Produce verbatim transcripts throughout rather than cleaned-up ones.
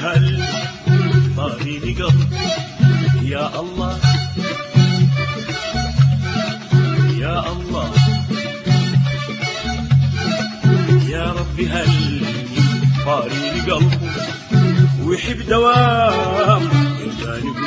هل طاريني قلب يا الله يا الله يا ربي هل طاريني قلب ويحب دوام الجانب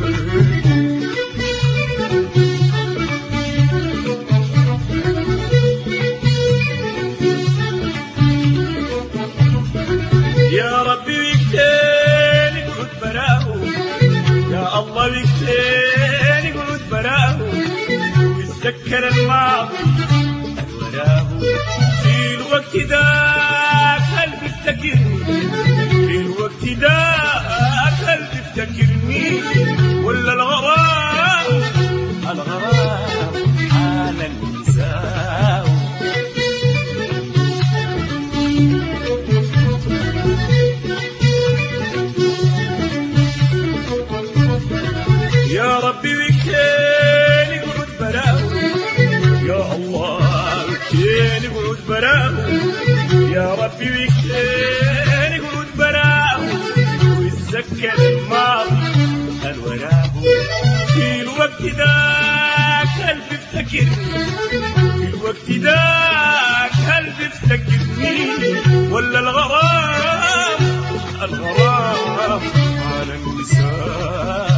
يا ربي ويكتين قعود براه يا الله ويكتين قعود براه ويتذكر الماضي وراه في الوقت ذاك هل بيفتكرني في الوقت ذاك هل بيفتكرني ولا الغرام الغرام حال النساء يا ربي وكيني قعود براه يا الله وكيني قعود براه يا ربي وكيني قعود براه ويتذكر الماضي هل وراه في الوقت ذاك هل بيفتكرني في الوقت ذاك هل بيفتكرني ولا الغرام الغرام على النساء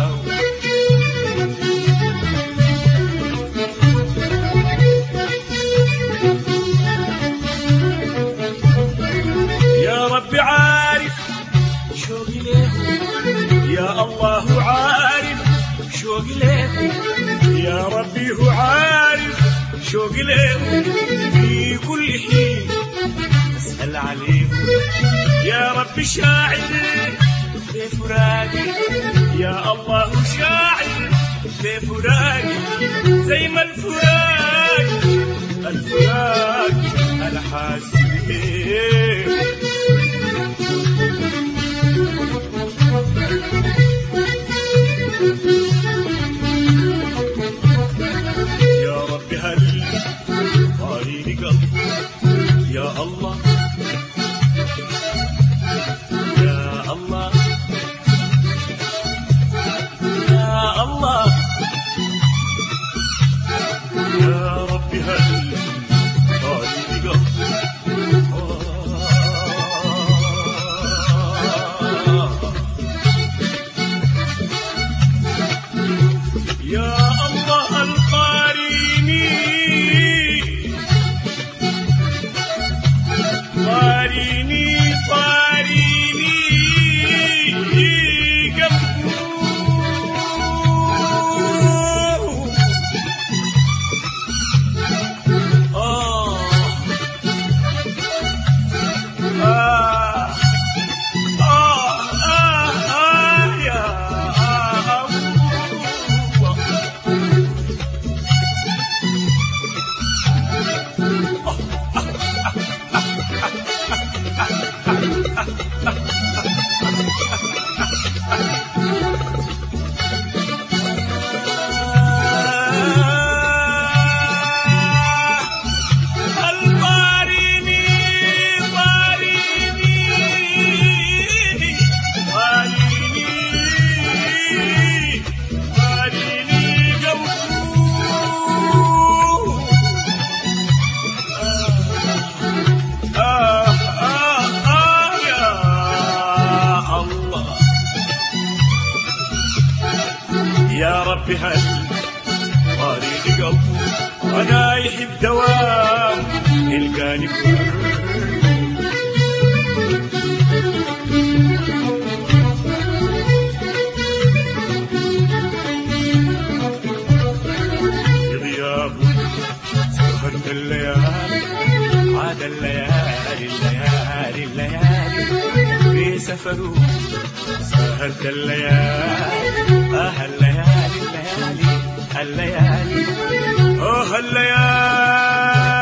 يا ربي عارف شوقي ليه يا الله عارف شوقي ليه يا ربي هو عارف شوقي ليه في كل حين أسأل عليه يا ربي شاعر بفراقي يا الله شاعر بفراقي زي ما الفراق الفراق أنا حاسس بيه يا ربي هل طاريني قلب يا الله يا الله يا الله يا ربي هل طاريني قلب يا الله القاريني قاريني قاريني قلبه آه آه آه آه آه يا يا ربي هل طاريني قلبه أنا يحب دوام يلقاني غيابه سهرت الليالي عاد الليالي الليالي الليالي في سفره سهرت الليالي آه الليالي الليالي الليالي آه الليالي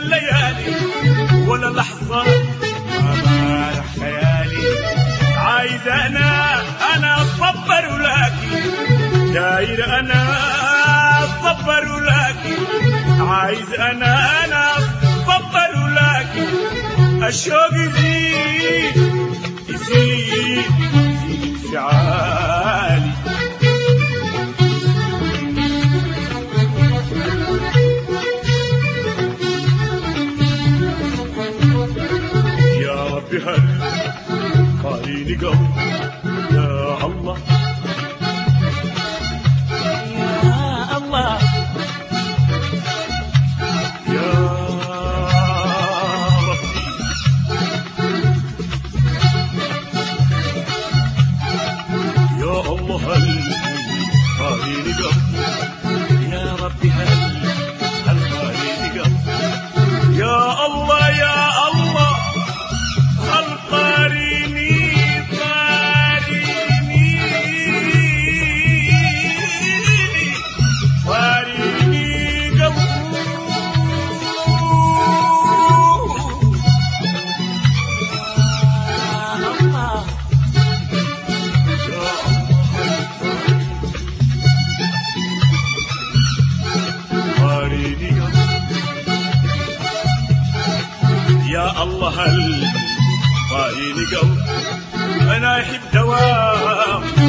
الليالي ولا لحظة ما بارح خيالي. عايز أنا أنا أصبر لك داير أنا أصبر لك. عايز أنا أنا أصبر لك. الشوق يزيد يزيد يزيد انفعالي. يا ربي هل قاريني قلب يا الله يا الله يا ربي. يا الله هل قاريني قلب يا ربي هل هل قاريني قلب يا الله يا الله هل قاريني قاريني قاريني قلب. يا الله هل قاريني قلب أنا أحب دوام